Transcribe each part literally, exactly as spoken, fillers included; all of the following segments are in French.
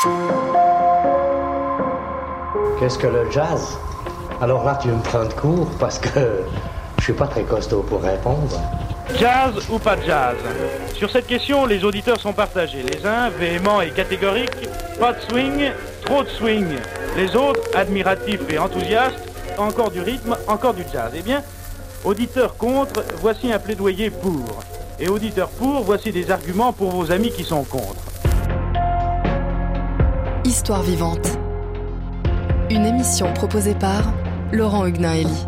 Qu'est-ce que le jazz? Alors là, tu me prends de court parce que je suis pas très costaud pour répondre. Jazz ou pas de jazz? Sur cette question, les auditeurs sont partagés. Les uns, véhéments et catégoriques, pas de swing, trop de swing. Les autres, admiratifs et enthousiastes, encore du rythme, encore du jazz. Eh bien, auditeurs contre, voici un plaidoyer pour. Et auditeurs pour, voici des arguments pour vos amis qui sont contre. Histoire vivante. Une émission proposée par Laurent Huguenin-Hélie.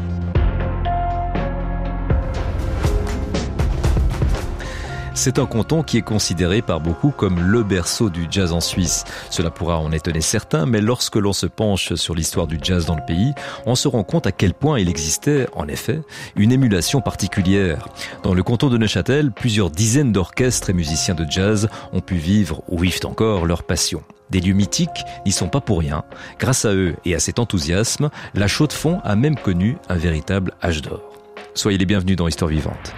C'est un canton qui est considéré par beaucoup comme le berceau du jazz en Suisse. Cela pourra en étonner certains, mais lorsque l'on se penche sur l'histoire du jazz dans le pays, on se rend compte à quel point il existait, en effet, une émulation particulière. Dans le canton de Neuchâtel, plusieurs dizaines d'orchestres et musiciens de jazz ont pu vivre, ou vivent encore, leur passion. Des lieux mythiques n'y sont pas pour rien. Grâce à eux et à cet enthousiasme, la Chaux-de-Fonds a même connu un véritable âge d'or. Soyez les bienvenus dans Histoire vivante.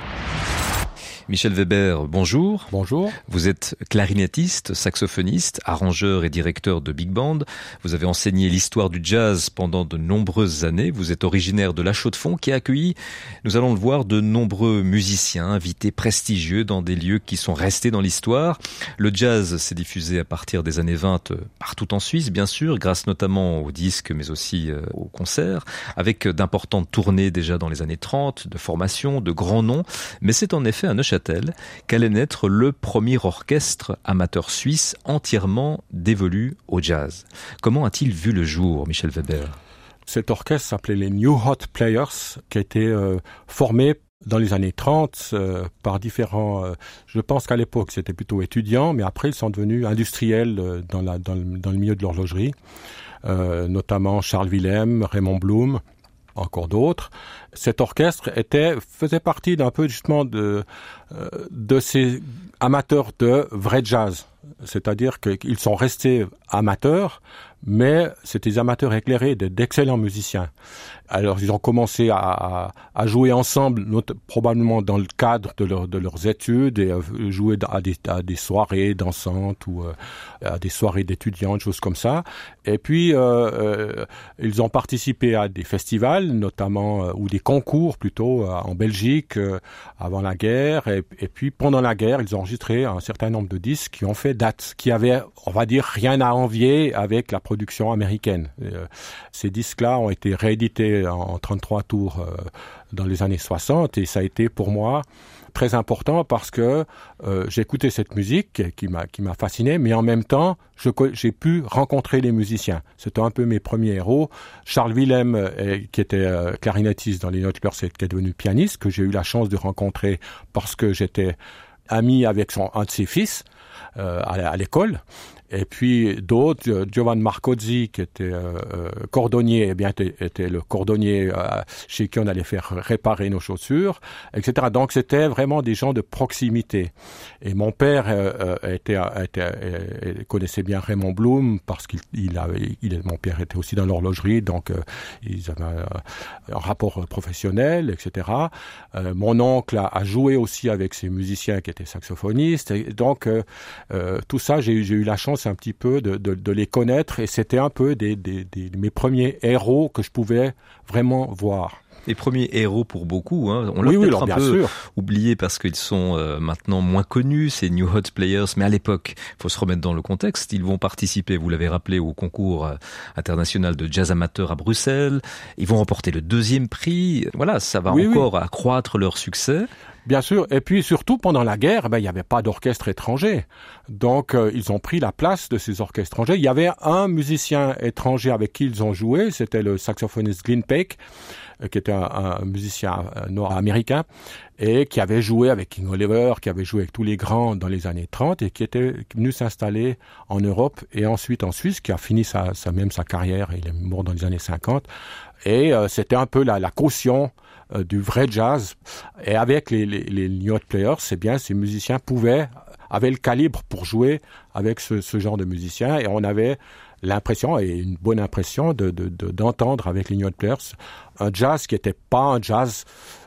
Michel Weber, bonjour. Bonjour. Vous êtes clarinettiste, saxophoniste, arrangeur et directeur de big band. Vous avez enseigné l'histoire du jazz pendant de nombreuses années. Vous êtes originaire de La Chaux-de-Fonds qui a accueilli, nous allons le voir, de nombreux musiciens, invités prestigieux dans des lieux qui sont restés dans l'histoire. Le jazz s'est diffusé à partir des années vingt partout en Suisse, bien sûr, grâce notamment aux disques mais aussi aux concerts, avec d'importantes tournées déjà dans les années trente, de formations, de grands noms. Mais c'est en effet un Neuchâtel qu'allait naître le premier orchestre amateur suisse entièrement dévolu au jazz. Comment a-t-il vu le jour, Michel Weber? Cet orchestre s'appelait les New Hot Players, qui a été euh, formé dans les années trente euh, par différents... Euh, je pense qu'à l'époque, c'était plutôt étudiants, mais après, ils sont devenus industriels euh, dans, la, dans, le, dans le milieu de l'horlogerie, euh, notamment Charles Willem, Raymond Blum, encore d'autres. Cet orchestre était faisait partie d'un peu justement de euh, de ces amateurs de vrai jazz, c'est-à-dire qu'ils sont restés amateurs, mais c'était des amateurs éclairés, d'excellents musiciens. Alors ils ont commencé à, à, à jouer ensemble, not- probablement dans le cadre de, leur, de leurs études, et euh, jouer à des, à des soirées dansantes ou euh, à des soirées d'étudiants, des choses comme ça. Et puis euh, euh, ils ont participé à des festivals, notamment euh, ou des concours plutôt euh, en Belgique euh, avant la guerre. Et, et puis pendant la guerre, ils ont enregistré un certain nombre de disques qui ont fait date, qui avaient, on va dire, rien à envier avec la production américaine. Euh, ces disques-là ont été réédités en trente-trois tours euh, dans les années soixante, et ça a été pour moi très important parce que euh, j'écoutais cette musique qui m'a qui m'a fasciné, mais en même temps je, j'ai pu rencontrer les musiciens. C'était un peu mes premiers héros. Charles Willem, euh, qui était euh, clarinettiste dans les New Hot Players, qui est devenu pianiste, que j'ai eu la chance de rencontrer parce que j'étais ami avec son un de ses fils euh, à, à l'école. Et puis d'autres, Giovanni Marcozzi, qui était euh, cordonnier, eh bien était, était le cordonnier euh, chez qui on allait faire réparer nos chaussures, et cetera. Donc c'était vraiment des gens de proximité. Et mon père euh, était, était, euh, connaissait bien Raymond Blum parce qu'il il avait, il, mon père était aussi dans l'horlogerie, donc euh, ils avaient un, un rapport professionnel, et cetera. Euh, mon oncle a, a joué aussi avec ces musiciens qui étaient saxophonistes. Et donc euh, euh, tout ça, j'ai, j'ai eu la chance un petit peu de, de, de les connaître, et c'était un peu des, des, des, mes premiers héros que je pouvais vraiment voir. Les premiers héros pour beaucoup, hein. On l'a oui, peut-être oui, un bien peu sûr. oublié parce qu'ils sont euh, maintenant moins connus, ces New Hot Players, mais à l'époque, il faut se remettre dans le contexte, ils vont participer, vous l'avez rappelé, au concours euh, international de jazz amateur à Bruxelles, ils vont remporter le deuxième prix, voilà, ça va oui, encore oui. accroître leur succès. Bien sûr, et puis surtout pendant la guerre, ben il y avait pas d'orchestre étranger, donc euh, ils ont pris la place de ces orchestres étrangers. Il y avait un musicien étranger avec qui ils ont joué, c'était le saxophoniste Glyn Peck, euh, qui était un, un musicien euh, nord-américain et qui avait joué avec King Oliver, qui avait joué avec tous les grands dans les années trente et qui était venu s'installer en Europe et ensuite en Suisse, qui a fini sa, sa même sa carrière. Il est mort dans les années cinquante. Et euh, c'était un peu la, la caution euh, du vrai jazz. Et avec les, les, les New Hot Players, c'est bien, ces musiciens pouvaient, avaient le calibre pour jouer avec ce, ce genre de musiciens. Et on avait l'impression, et une bonne impression, de, de, de, d'entendre avec les New Hot Players un jazz qui n'était pas un jazz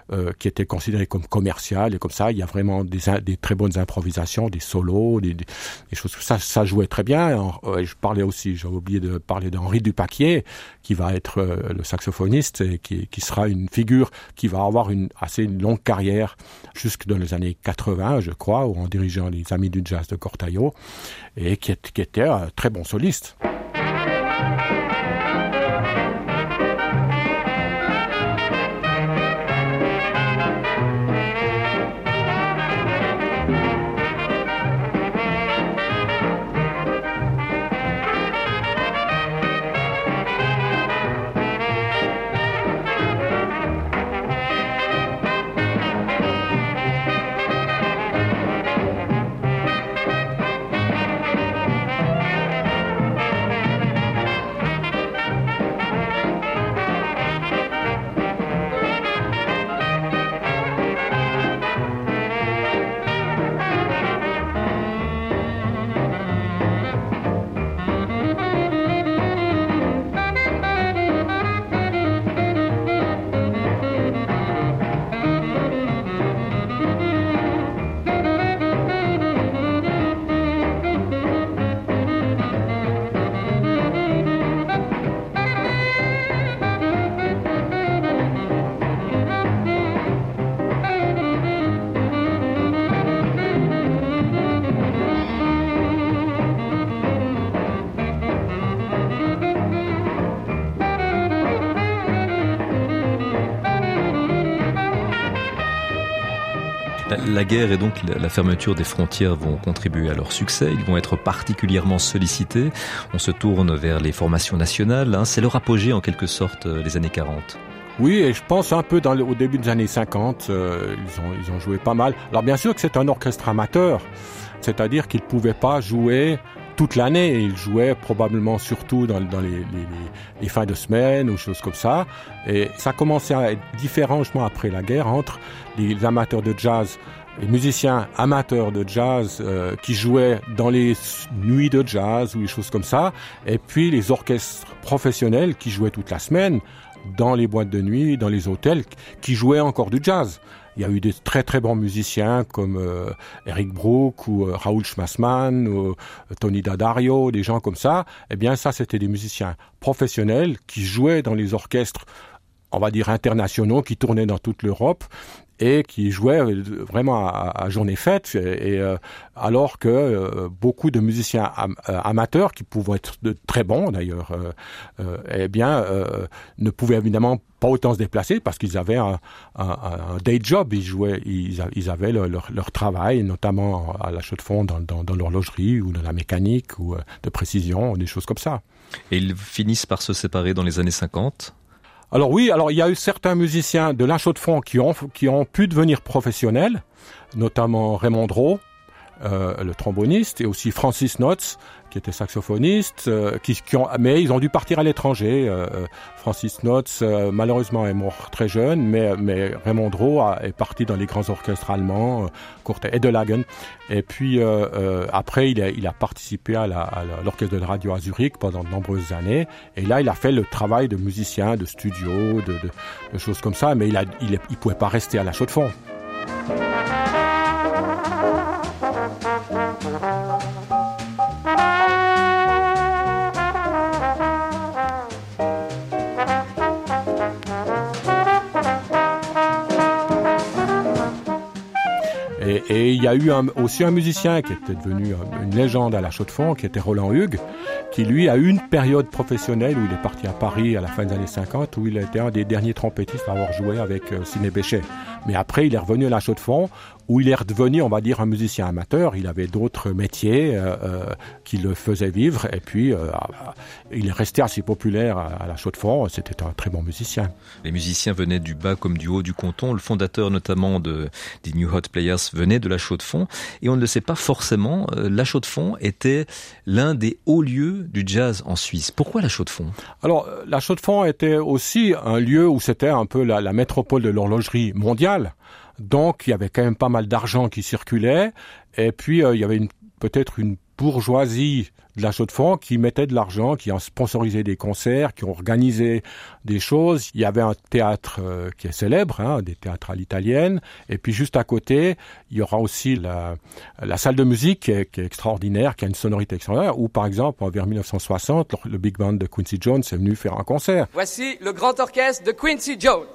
euh, qui était considéré comme commercial et comme ça. Il y a vraiment des, des très bonnes improvisations, des solos, des, des, des choses. Ça, ça jouait très bien. Alors, euh, je parlais aussi, j'ai oublié de parler d'Henri Dupaquier, qui va être euh, le saxophoniste et qui, qui sera une figure qui va avoir une assez longue carrière jusque dans les années quatre-vingts, je crois, en dirigeant les Amis du Jazz de Cortaillo, et qui, est, qui était un très bon soliste. La guerre et donc la fermeture des frontières vont contribuer à leur succès. Ils vont être particulièrement sollicités. On se tourne vers les formations nationales. Hein. C'est leur apogée en quelque sorte, les années quarante. Oui, et je pense un peu dans le, au début des années cinquante, euh, ils ont, ils ont joué pas mal. Alors bien sûr que c'est un orchestre amateur, c'est-à-dire qu'ils ne pouvaient pas jouer toute l'année. Ils jouaient probablement surtout dans, dans les, les, les, les fins de semaine ou choses comme ça. Et ça commençait à être différent justement après la guerre entre les amateurs de jazz, les musiciens amateurs de jazz euh, qui jouaient dans les nuits de jazz ou des choses comme ça, et puis les orchestres professionnels qui jouaient toute la semaine dans les boîtes de nuit, dans les hôtels, qui jouaient encore du jazz. Il y a eu des très très bons musiciens comme euh, Eric Brook ou euh, Raoul Schmassman ou euh, Tony Daddario, des gens comme ça. Eh bien ça, c'était des musiciens professionnels qui jouaient dans les orchestres, on va dire internationaux, qui tournaient dans toute l'Europe et qui jouaient vraiment à, à journée faite, et, et euh, alors que euh, beaucoup de musiciens am, euh, amateurs, qui pouvaient être de très bons d'ailleurs, euh, euh, eh bien, euh, ne pouvaient évidemment pas autant se déplacer parce qu'ils avaient un, un, un day job, ils jouaient, ils, ils avaient le, leur, leur travail, notamment à la Chaux-de-Fonds dans, dans, dans l'horlogerie ou dans la mécanique ou euh, de précision, des choses comme ça. Et ils finissent par se séparer dans les années cinquante. Alors oui, alors il y a eu certains musiciens de La Chaux-de-Fonds qui ont qui ont pu devenir professionnels, notamment Raymond Drault, euh, le tromboniste, et aussi Francis Notz, qui était saxophoniste, euh, qui, qui ont, mais ils ont dû partir à l'étranger. Euh, Francis Notz, euh, malheureusement, est mort très jeune, mais, mais Raymond Drault a, est parti dans les grands orchestres allemands, euh, Edelagen. Et puis euh, euh, après, il a, il a participé à, la, à l'orchestre de radio à Zurich pendant de nombreuses années. Et là, il a fait le travail de musicien, de studio, de, de, de choses comme ça, mais il a, il, il pouvait pas rester à La Chaux-de-Fonds. Et, et il y a eu un, aussi un musicien qui était devenu une légende à La Chaux-de-Fonds, qui était Roland Hugues, qui lui a eu une période professionnelle où il est parti à Paris à la fin des années cinquante, où il était un des derniers trompettistes à avoir joué avec euh, Sidney Bechet. Mais après, il est revenu à La Chaux-de-Fonds, où il est redevenu, on va dire, un musicien amateur. Il avait d'autres métiers euh, euh, qui le faisaient vivre, et puis euh, il est resté assez populaire à, à La Chaux-de-Fonds. C'était un très bon musicien. Les musiciens venaient du bas comme du haut du canton. Le fondateur notamment de, des New Hot Players venait de La Chaux-de-Fonds, et on ne le sait pas forcément, euh, La Chaux-de-Fonds était l'un des hauts lieux du jazz en Suisse. Pourquoi La Chaux-de-Fonds ? Alors, La Chaux-de-Fonds était aussi un lieu où c'était un peu la, la métropole de l'horlogerie mondiale. Donc, il y avait quand même pas mal d'argent qui circulait. Et puis, euh, il y avait une, peut-être une bourgeoisie de la Chaux-de-Fonds qui mettait de l'argent, qui a sponsorisé des concerts, qui ont organisé des choses. Il y avait un théâtre euh, qui est célèbre, hein, des théâtres à l'italienne. Et puis juste à côté, il y aura aussi la, la salle de musique qui est, qui est extraordinaire, qui a une sonorité extraordinaire, où par exemple, vers dix-neuf cent soixante, le, le big band de Quincy Jones est venu faire un concert. Voici le grand orchestre de Quincy Jones.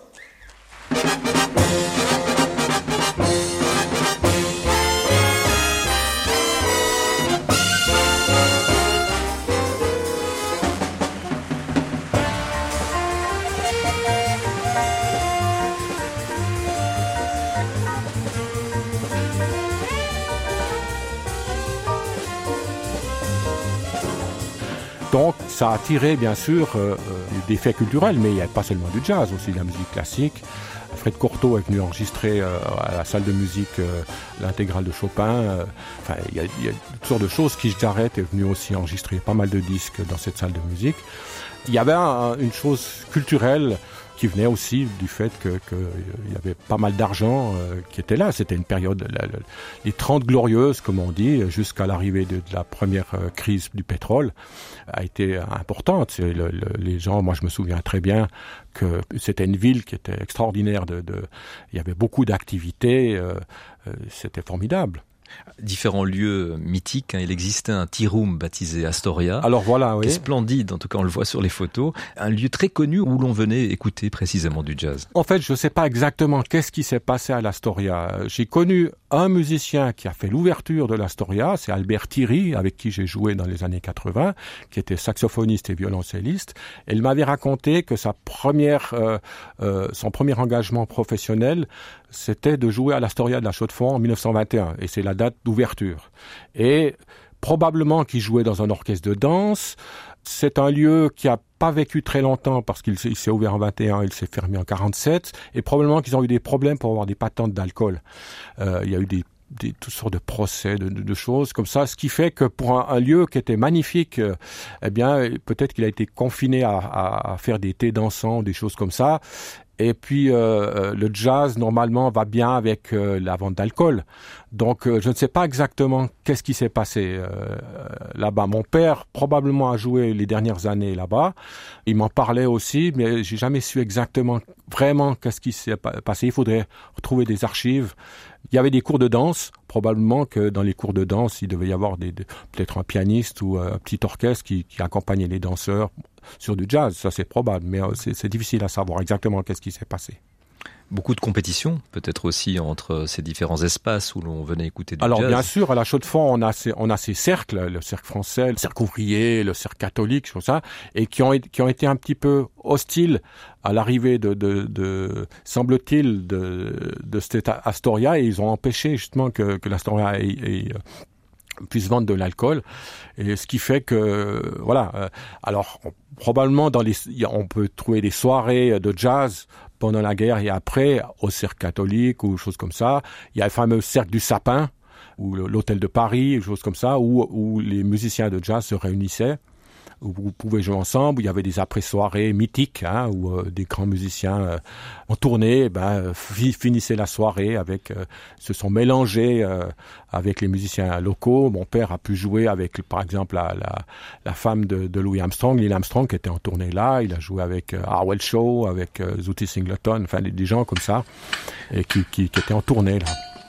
Donc, ça a attiré, bien sûr, euh, des faits culturels, mais il n'y a pas seulement du jazz, aussi de la musique classique. Fred Cortot est venu enregistrer euh, à la salle de musique euh, l'intégrale de Chopin. Euh, enfin, il y, a, il y a toutes sortes de choses. Keith Jarrett est venu aussi enregistrer pas mal de disques dans cette salle de musique. Il y avait un, une chose culturelle qui venait aussi du fait que, que il y avait pas mal d'argent euh, qui était là. C'était une période, la, la, les trente glorieuses, comme on dit, jusqu'à l'arrivée de, de la première euh, crise du pétrole, a été importante. C'est le, le, les gens, moi je me souviens très bien que c'était une ville qui était extraordinaire. De, de, il y avait beaucoup d'activités, euh, euh, c'était formidable. Différents lieux mythiques, hein. Il existait un tea room baptisé Astoria. Alors voilà, oui. Qui est splendide, en tout cas on le voit sur les photos. Un lieu très connu où l'on venait écouter précisément du jazz. En fait, je ne sais pas exactement qu'est-ce qui s'est passé à l'Astoria. J'ai connu un musicien qui a fait l'ouverture de l'Astoria, c'est Albert Thierry, avec qui j'ai joué dans les années quatre-vingts, qui était saxophoniste et violoncelliste. Et il m'avait raconté que sa première, euh, euh, son premier engagement professionnel, c'était de jouer à l'Astoria de la Chaux-de-Fonds en dix-neuf cent vingt et un. Et c'est la date d'ouverture. Et probablement qu'il jouait dans un orchestre de danse. C'est un lieu qui a pas vécu très longtemps parce qu'il s'est, il s'est ouvert en vingt et un, il s'est fermé en quarante-sept. Et probablement qu'ils ont eu des problèmes pour avoir des patentes d'alcool. Euh, il y a eu des Des, toutes sortes de procès, de, de, de choses comme ça, ce qui fait que pour un, un lieu qui était magnifique, euh, eh bien, peut-être qu'il a été confiné à, à, à faire des thés dansants, des choses comme ça. Et puis, euh, le jazz, normalement, va bien avec euh, la vente d'alcool. Donc, euh, je ne sais pas exactement qu'est-ce qui s'est passé euh, là-bas. Mon père, probablement, a joué les dernières années là-bas. Il m'en parlait aussi, mais j'ai jamais su exactement, vraiment, qu'est-ce qui s'est passé. Il faudrait retrouver des archives. Il y avait des cours de danse. Probablement que dans les cours de danse, il devait y avoir des, des, peut-être un pianiste ou un petit orchestre qui, qui accompagnait les danseurs sur du jazz. Ça, c'est probable, mais c'est, c'est difficile à savoir exactement qu'est-ce qui s'est passé. Beaucoup de compétition, peut-être aussi entre ces différents espaces où l'on venait écouter du Alors, jazz. Alors bien sûr, à la Chaux-de-Fonds, on a ces, on a ces cercles, le cercle français, le cercle ouvrier, le cercle catholique, tout ça, et qui ont, qui ont été un petit peu hostiles à l'arrivée de, de, de semble-t-il, de, de cette Astoria, et ils ont empêché justement que, que l'Astoria ait, ait, puisse vendre de l'alcool, et ce qui fait que voilà. Euh, alors on, probablement dans les, on peut trouver des soirées de jazz pendant la guerre et après au cercle catholique ou choses comme ça. Il y a le fameux cercle du sapin ou l'hôtel de Paris, choses comme ça, où, où les musiciens de jazz se réunissaient, où vous pouvez jouer ensemble, où il y avait des après-soirées mythiques, hein, où euh, des grands musiciens euh, en tournée, ben, fi- finissaient la soirée avec, euh, se sont mélangés euh, avec les musiciens locaux. Mon père a pu jouer avec, par exemple, la, la, la femme de, de Louis Armstrong, Neil Armstrong, qui était en tournée là. Il a joué avec euh, Harwell Shaw, avec euh, Zooty Singleton, enfin des, des gens comme ça, et qui, qui, qui étaient en tournée là.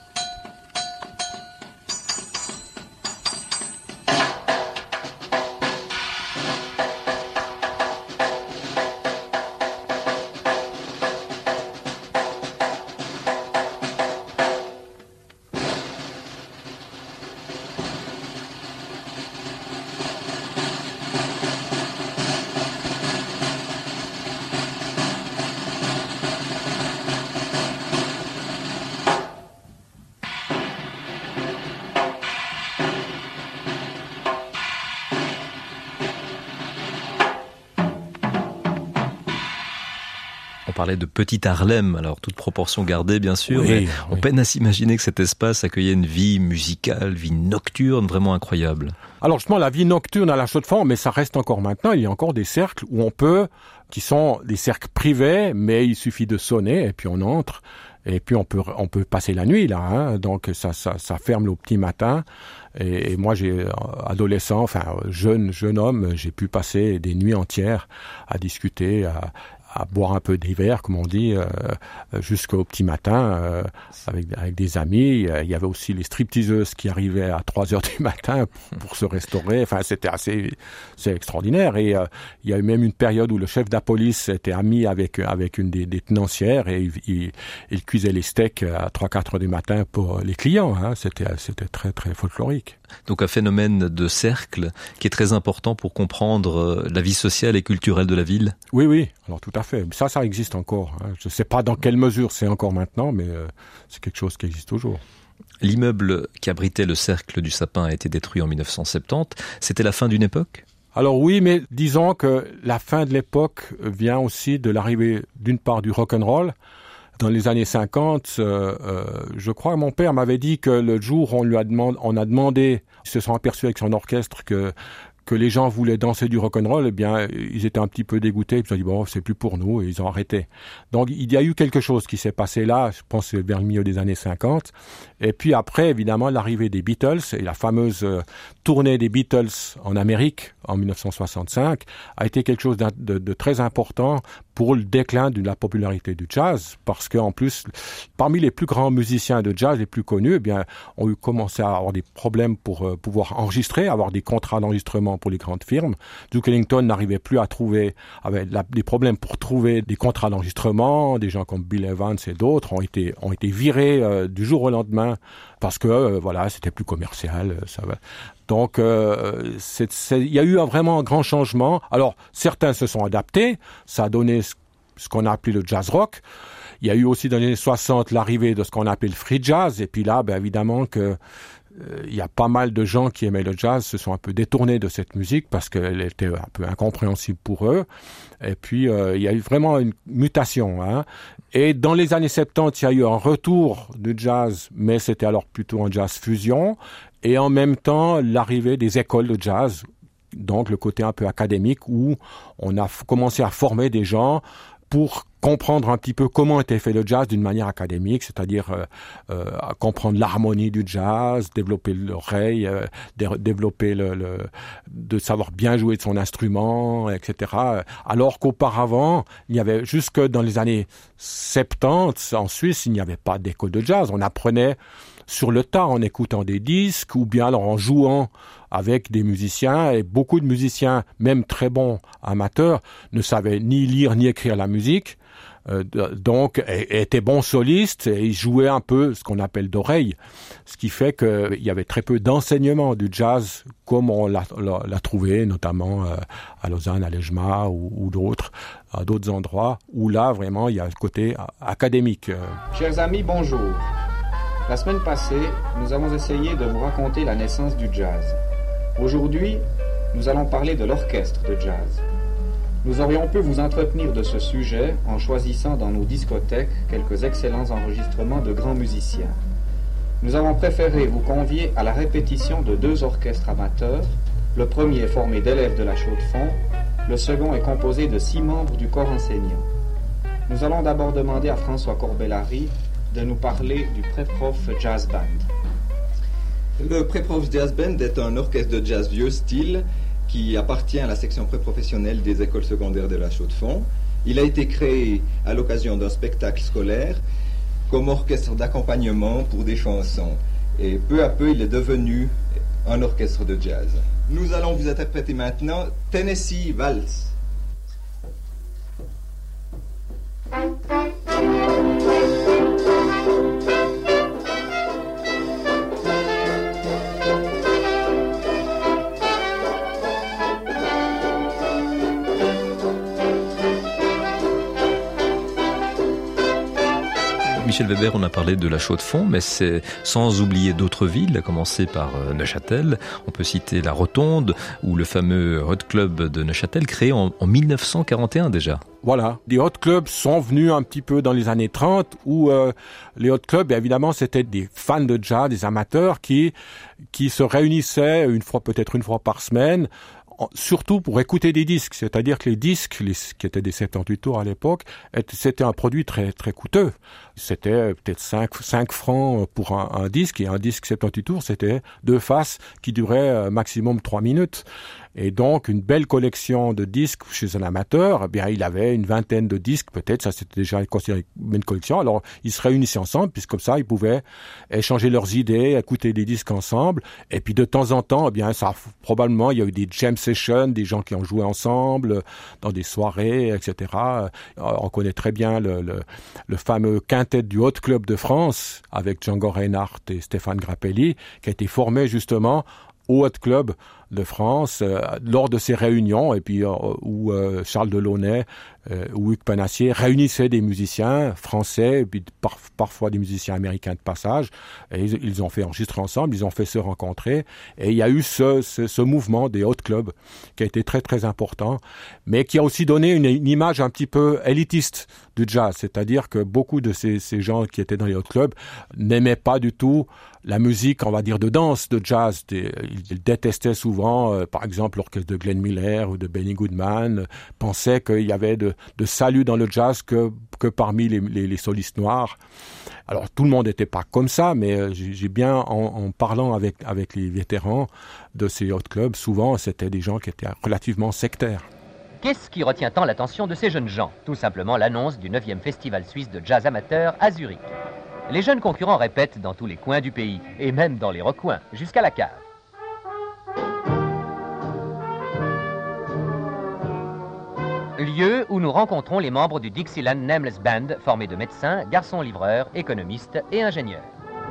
On parlait de petit Harlem, alors toute proportion gardée bien sûr, oui, mais oui. on peine à s'imaginer que cet espace accueillait une vie musicale, vie nocturne vraiment incroyable. Alors justement, la vie nocturne à la Chaux-de-Fonds, mais ça reste encore maintenant, il y a encore des cercles où on peut, qui sont des cercles privés, mais il suffit de sonner et puis on entre. Et puis on peut on peut passer la nuit là, hein, donc ça ça ça ferme au petit matin. Et, et moi j'ai adolescent, enfin jeune jeune homme, j'ai pu passer des nuits entières à discuter, à à boire un peu des verres, comme on dit, euh, jusqu'au petit matin, euh, avec, avec des amis. Il y avait aussi les stripteaseuses qui arrivaient à trois heures du matin pour, pour se restaurer. Enfin, c'était assez, c'est extraordinaire. Et euh, il y a eu même une période où le chef de la police était ami avec avec une des, des tenancières et il, il, il cuisait les steaks à trois quatre heures du matin pour les clients. Hein. C'était c'était très très folklorique. Donc un phénomène de cercle qui est très important pour comprendre la vie sociale et culturelle de la ville. Oui, oui, alors tout à fait. Ça, ça existe encore. Hein. Je ne sais pas dans quelle mesure c'est encore maintenant, mais euh, c'est quelque chose qui existe toujours. L'immeuble qui abritait le cercle du Sapin a été détruit en dix-neuf cent soixante-dix. C'était la fin d'une époque ? Alors oui, mais disons que la fin de l'époque vient aussi de l'arrivée d'une part du rock'n'roll. Dans les années cinquante, euh, euh, je crois que mon père m'avait dit que le jour où on lui a demandé, on a demandé, ils se sont aperçus avec son orchestre que que les gens voulaient danser du rock'n'roll, eh bien, ils étaient un petit peu dégoûtés. Ils se sont dit, bon, c'est plus pour nous, et ils ont arrêté. Donc, il y a eu quelque chose qui s'est passé là, je pense vers le milieu des années cinquante. Et puis après, évidemment, l'arrivée des Beatles et la fameuse euh, tournée des Beatles en Amérique en dix-neuf cent soixante-cinq a été quelque chose de, de, de très important pour le déclin de la popularité du jazz, parce qu'en plus, parmi les plus grands musiciens de jazz, les plus connus, eh bien, ont eu commencé à avoir des problèmes pour euh, pouvoir enregistrer, avoir des contrats d'enregistrement pour les grandes firmes. Duke Ellington n'arrivait plus à trouver, avait la, des problèmes pour trouver des contrats d'enregistrement. Des gens comme Bill Evans et d'autres ont été ont été virés euh, du jour au lendemain parce que euh, voilà, c'était plus commercial. Ça va. Donc, euh, c'est, c'est, il y a eu un, vraiment un grand changement. Alors, certains se sont adaptés. Ça a donné ce, ce qu'on a appelé le jazz rock. Il y a eu aussi dans les années soixante l'arrivée de ce qu'on appelle le free jazz. Et puis là, ben, évidemment que euh, il y a pas mal de gens qui aimaient le jazz se sont un peu détournés de cette musique parce qu'elle était un peu incompréhensible pour eux. Et puis, euh, il y a eu vraiment une mutation. Hein. Et dans les années soixante-dix, il y a eu un retour du jazz, mais c'était alors plutôt un jazz fusion. Et en même temps, l'arrivée des écoles de jazz, donc le côté un peu académique, où on a f- commencé à former des gens pour comprendre un petit peu comment était fait le jazz d'une manière académique, c'est-à-dire euh, euh, comprendre l'harmonie du jazz, développer l'oreille, euh, dé- développer le, le, de savoir bien jouer de son instrument, et cetera. Alors qu'auparavant, il y avait jusque dans les années soixante-dix, en Suisse, il n'y avait pas d'école de jazz. On apprenait sur le tas en écoutant des disques ou bien alors en jouant avec des musiciens, et beaucoup de musiciens, même très bons amateurs, ne savaient ni lire ni écrire la musique, euh, donc et, étaient bons solistes et ils jouaient un peu ce qu'on appelle d'oreille, ce qui fait qu'il y avait très peu d'enseignement du jazz comme on l'a, l'a, l'a trouvé notamment euh, à Lausanne, à l'Ejma ou, ou d'autres, à d'autres endroits où là vraiment il y a un côté académique. Chers amis, bonjour. La semaine passée, nous avons essayé de vous raconter la naissance du jazz. Aujourd'hui, nous allons parler de l'orchestre de jazz. Nous aurions pu vous entretenir de ce sujet en choisissant dans nos discothèques quelques excellents enregistrements de grands musiciens. Nous avons préféré vous convier à la répétition de deux orchestres amateurs. Le premier est formé d'élèves de la Chaux-de-Fonds, le second est composé de six membres du corps enseignant. Nous allons d'abord demander à François Corbellari de nous parler du Pré-Prof Jazz Band. Le Pré-Prof Jazz Band est un orchestre de jazz vieux style qui appartient à la section pré-professionnelle des écoles secondaires de la Chaux-de-Fonds. Il a été créé à l'occasion d'un spectacle scolaire comme orchestre d'accompagnement pour des chansons. Et peu à peu, il est devenu un orchestre de jazz. Nous allons vous interpréter maintenant Tennessee Waltz. Michel Weber, on a parlé de la Chaux-de-Fonds, mais c'est sans oublier d'autres villes, à commencer par Neuchâtel. On peut citer la Rotonde ou le fameux Hot Club de Neuchâtel, créé en, en dix-neuf cent quarante et un déjà. Voilà, les hot clubs sont venus un petit peu dans les années trente où euh, les hot clubs, évidemment, c'était des fans de jazz, des amateurs qui qui se réunissaient une fois, peut-être une fois par semaine, surtout pour écouter des disques. C'est-à-dire que les disques, les, qui étaient des soixante-dix tours à l'époque, c'était un produit très très coûteux. C'était peut-être cinq francs pour un, un disque, et un disque soixante-dix tours, c'était deux faces qui duraient maximum trois minutes. Et donc, une belle collection de disques chez un amateur, eh bien, il avait une vingtaine de disques, peut-être, ça c'était déjà considéré comme une collection. Alors, ils se réunissaient ensemble, puisque comme ça, ils pouvaient échanger leurs idées, écouter des disques ensemble. Et puis, de temps en temps, eh bien, ça, probablement, il y a eu des jam sessions, des gens qui ont joué ensemble, dans des soirées, et cetera. On connaît très bien le, le, le fameux quintet du Hot Club de France, avec Django Reinhardt et Stéphane Grappelli, qui a été formé, justement, au Hot Club de France euh, lors de ces réunions, et puis euh, où euh, Charles Delaunay euh, ou Hugues Panassier réunissaient des musiciens français et puis par, parfois des musiciens américains de passage, et ils, ils ont fait enregistrer ensemble, ils ont fait se rencontrer, et il y a eu ce, ce, ce mouvement des Hot Clubs qui a été très très important, mais qui a aussi donné une, une image un petit peu élitiste du jazz, c'est-à-dire que beaucoup de ces, ces gens qui étaient dans les Hot Clubs n'aimaient pas du tout la musique, on va dire, de danse, de jazz. Ils détestaient souvent, euh, par exemple, l'orchestre de Glenn Miller ou de Benny Goodman, euh, pensaient qu'il y avait de, de salut dans le jazz que, que parmi les, les, les solistes noirs. Alors, tout le monde n'était pas comme ça, mais euh, j'ai bien, en, en parlant avec, avec les vétérans de ces hot clubs, souvent, c'était des gens qui étaient relativement sectaires. Qu'est-ce qui retient tant l'attention de ces jeunes gens? Tout simplement l'annonce du neuvième Festival suisse de jazz amateur à Zurich. Les jeunes concurrents répètent dans tous les coins du pays, et même dans les recoins, jusqu'à la cave. Lieu où nous rencontrons les membres du Dixieland Nameless Band, formés de médecins, garçons-livreurs, économistes et ingénieurs.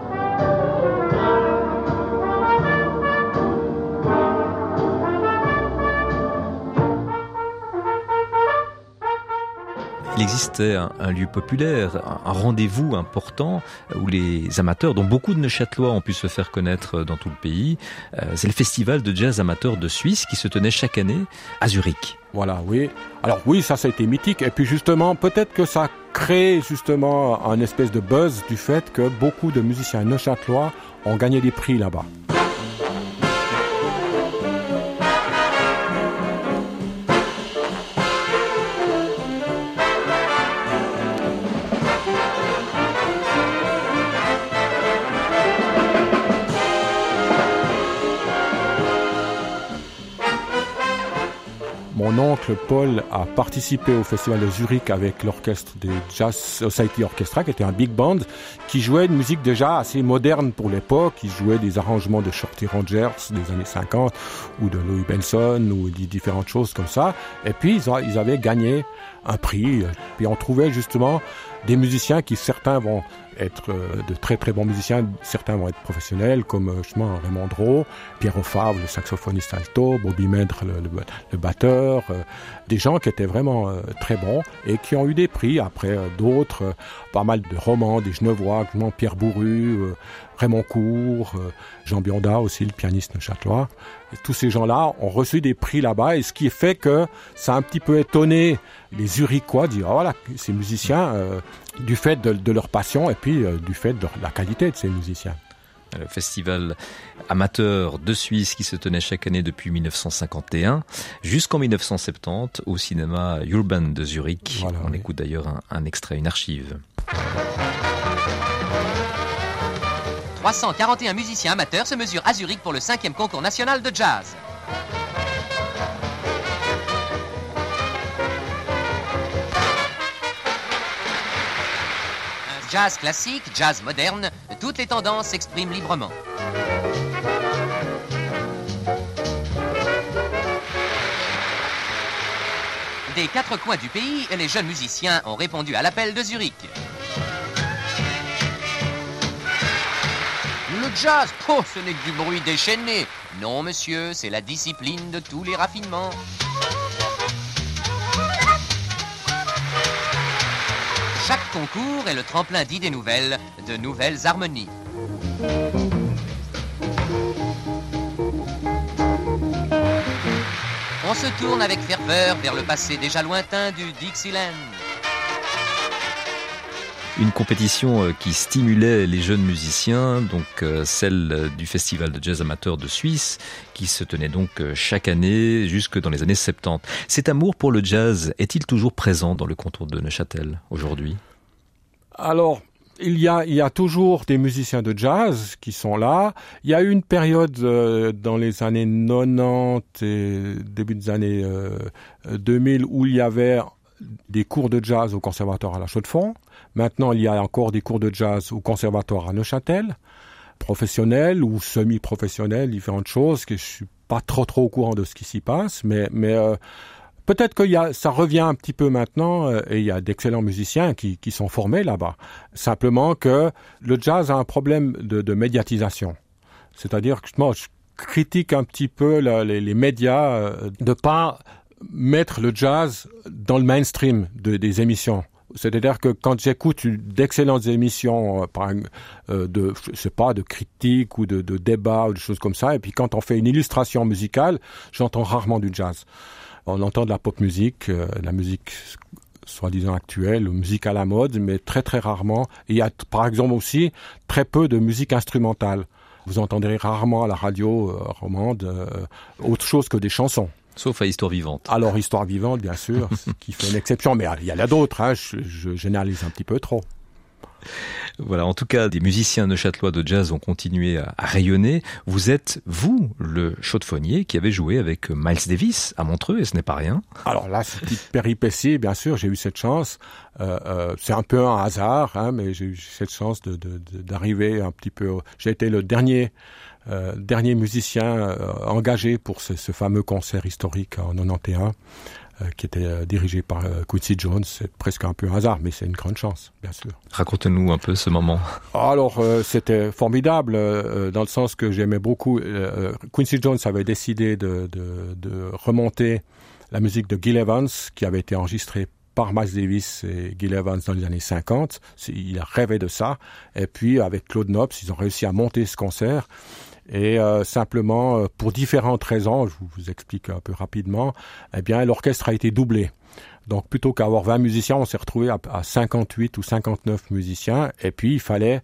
Il existait un, un lieu populaire, un, un rendez-vous important où les amateurs, dont beaucoup de Neuchâtelois ont pu se faire connaître dans tout le pays. Euh, c'est le festival de jazz amateur de Suisse qui se tenait chaque année à Zurich. Voilà, oui. Alors oui, ça, ça a été mythique. Et puis justement, peut-être que ça a créé justement un espèce de buzz du fait que beaucoup de musiciens neuchâtelois ont gagné des prix là-bas. Mon oncle Paul a participé au festival de Zurich avec l'orchestre des Jazz Society Orchestra, qui était un big band, qui jouait une musique déjà assez moderne pour l'époque. Il jouait des arrangements de Shorty Rogers des années cinquante, ou de Louis Benson, ou des différentes choses comme ça. Et puis, ils, ont, ils avaient gagné un prix. Puis on trouvait justement des musiciens qui, certains vont être de très très bons musiciens, certains vont être professionnels, comme justement Raymond Drault, Pierre Favre, le saxophoniste alto, Bobby Maître, le, le, le batteur, euh, des gens qui étaient vraiment euh, très bons et qui ont eu des prix. Après euh, d'autres, euh, pas mal de romans, des Genevois, comme Pierre Bourru, euh, Raymond Cour, euh, Jean Bionda aussi, le pianiste neuchâtelois. Et tous ces gens-là ont reçu des prix là-bas, et ce qui fait que ça a un petit peu étonné les Zurichois, dire oh, voilà, ces musiciens, euh, du fait de, de leur passion et puis euh, du fait de la qualité de ces musiciens. Le festival amateur de Suisse qui se tenait chaque année depuis mille neuf cent cinquante et un jusqu'en mille neuf cent soixante-dix au cinéma Urban de Zurich. Voilà, On oui. écoute d'ailleurs un, un extrait, une archive. trois cent quarante et un musiciens amateurs se mesurent à Zurich pour le cinquième concours national de jazz. Jazz classique, jazz moderne, toutes les tendances s'expriment librement. Des quatre coins du pays, les jeunes musiciens ont répondu à l'appel de Zurich. Le jazz, oh, ce n'est que du bruit déchaîné. Non, monsieur, c'est la discipline de tous les raffinements. Chaque concours est le tremplin d'idées nouvelles, de nouvelles harmonies. On se tourne avec ferveur vers le passé déjà lointain du Dixieland. Une compétition qui stimulait les jeunes musiciens, donc celle du Festival de jazz amateur de Suisse, qui se tenait donc chaque année jusque dans les années soixante-dix. Cet amour pour le jazz est-il toujours présent dans le canton de Neuchâtel aujourd'hui ? Alors, il y a, il y a toujours des musiciens de jazz qui sont là. Il y a eu une période euh, dans les années quatre-vingt-dix et début des années euh, deux mille où il y avait des cours de jazz au conservatoire à la Chaux-de-Fonds. Maintenant, il y a encore des cours de jazz au conservatoire à Neuchâtel, professionnels ou semi-professionnels, différentes choses, que je suis pas trop trop au courant de ce qui s'y passe, mais mais euh, peut-être que y a, ça revient un petit peu maintenant euh, et il y a d'excellents musiciens qui, qui sont formés là-bas. Simplement que le jazz a un problème de, de médiatisation. C'est-à-dire que moi, je critique un petit peu la, les, les médias euh, de pas mettre le jazz dans le mainstream de, des émissions. C'est-à-dire que quand j'écoute d'excellentes émissions, euh, par, euh, de, je sais pas, de critiques ou de, de débats ou de choses comme ça, et puis quand on fait une illustration musicale, j'entends rarement du jazz. On entend de la pop musique, euh, de la musique soi-disant actuelle, ou musique à la mode, mais très très rarement. Et il y a par exemple aussi très peu de musique instrumentale. Vous entendrez rarement à la radio euh, romande euh, autre chose que des chansons. Sauf à Histoire Vivante. Alors, Histoire Vivante, bien sûr, qui fait une exception. Mais il y en a d'autres, hein, je, je généralise un petit peu trop. Voilà, en tout cas, des musiciens neuchâtelois de jazz ont continué à, à rayonner. Vous êtes, vous, le chaudefonnier qui avait joué avec Miles Davis à Montreux, et ce n'est pas rien. Alors là, c'est une petite péripétie, bien sûr, j'ai eu cette chance. Euh, euh, c'est un peu un hasard, hein, mais j'ai eu cette chance de, de, de, d'arriver un petit peu... J'ai été le dernier... Euh, dernier musicien euh, engagé pour ce, ce fameux concert historique en quatre-vingt-onze euh, qui était euh, dirigé par euh, Quincy Jones. C'est presque un peu un hasard, mais c'est une grande chance, bien sûr. Raconte-nous un peu ce moment. Alors, euh, c'était formidable euh, dans le sens que j'aimais beaucoup. Euh, Quincy Jones avait décidé de, de, de remonter la musique de Gil Evans, qui avait été enregistrée par Miles Davis et Gil Evans dans les années cinquante. Il a rêvé de ça. Et puis, avec Claude Nobs, ils ont réussi à monter ce concert. Et euh, simplement, euh, pour différentes raisons, je vous, vous explique un peu rapidement, eh bien, l'orchestre a été doublé. Donc, plutôt qu'avoir vingt musiciens, on s'est retrouvé à, à cinquante-huit ou cinquante-neuf musiciens. Et puis, il fallait,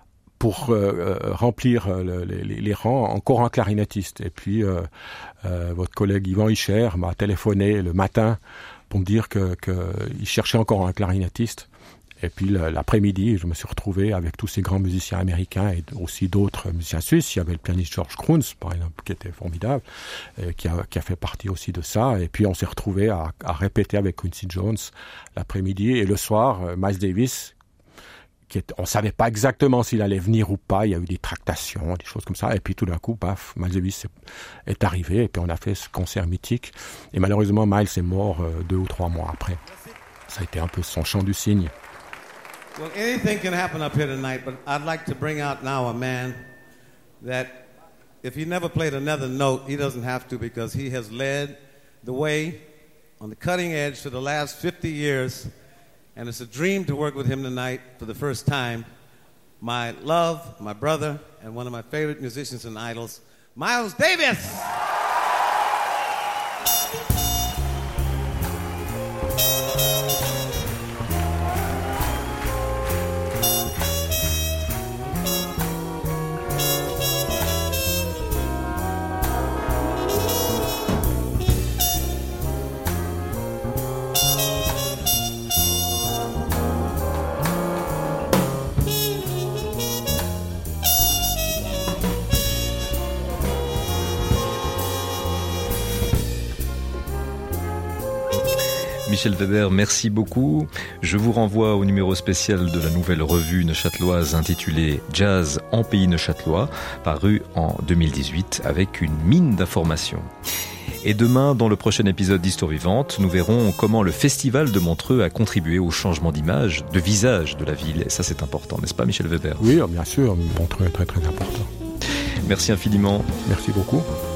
pour euh, remplir euh, les, les, les rangs, encore un clarinettiste. Et puis, euh, euh, votre collègue Yvan Hicher m'a téléphoné le matin pour me dire que, que il cherchait encore un clarinettiste. Et puis l'après-midi, je me suis retrouvé avec tous ces grands musiciens américains et aussi d'autres musiciens suisses. Il y avait le pianiste George Kruns, par exemple, qui était formidable, et qui a, qui a fait partie aussi de ça. Et puis on s'est retrouvé à, à répéter avec Quincy Jones l'après-midi. Et le soir, Miles Davis, qui est, on savait pas exactement s'il allait venir ou pas. Il y a eu des tractations, des choses comme ça. Et puis tout d'un coup, paf, Miles Davis est, est arrivé. Et puis on a fait ce concert mythique. Et malheureusement, Miles est mort euh, deux ou trois mois après. Ça a été un peu son chant du cygne. Well, anything can happen up here tonight, but I'd like to bring out now a man that if he never played another note, he doesn't have to, because he has led the way on the cutting edge for the last fifty years, and it's a dream to work with him tonight for the first time. My love, my brother, and one of my favorite musicians and idols, Miles Davis! Michel Weber, merci beaucoup. Je vous renvoie au numéro spécial de la nouvelle revue neuchâteloise intitulée Jazz en pays neuchâtelois, paru en deux mille dix-huit avec une mine d'informations. Et demain, dans le prochain épisode d'Histoire Vivante, nous verrons comment le Festival de Montreux a contribué au changement d'image, de visage de la ville. Et ça, c'est important, n'est-ce pas, Michel Weber ? Oui, bien sûr, Montreux est très très important. Merci infiniment. Merci beaucoup.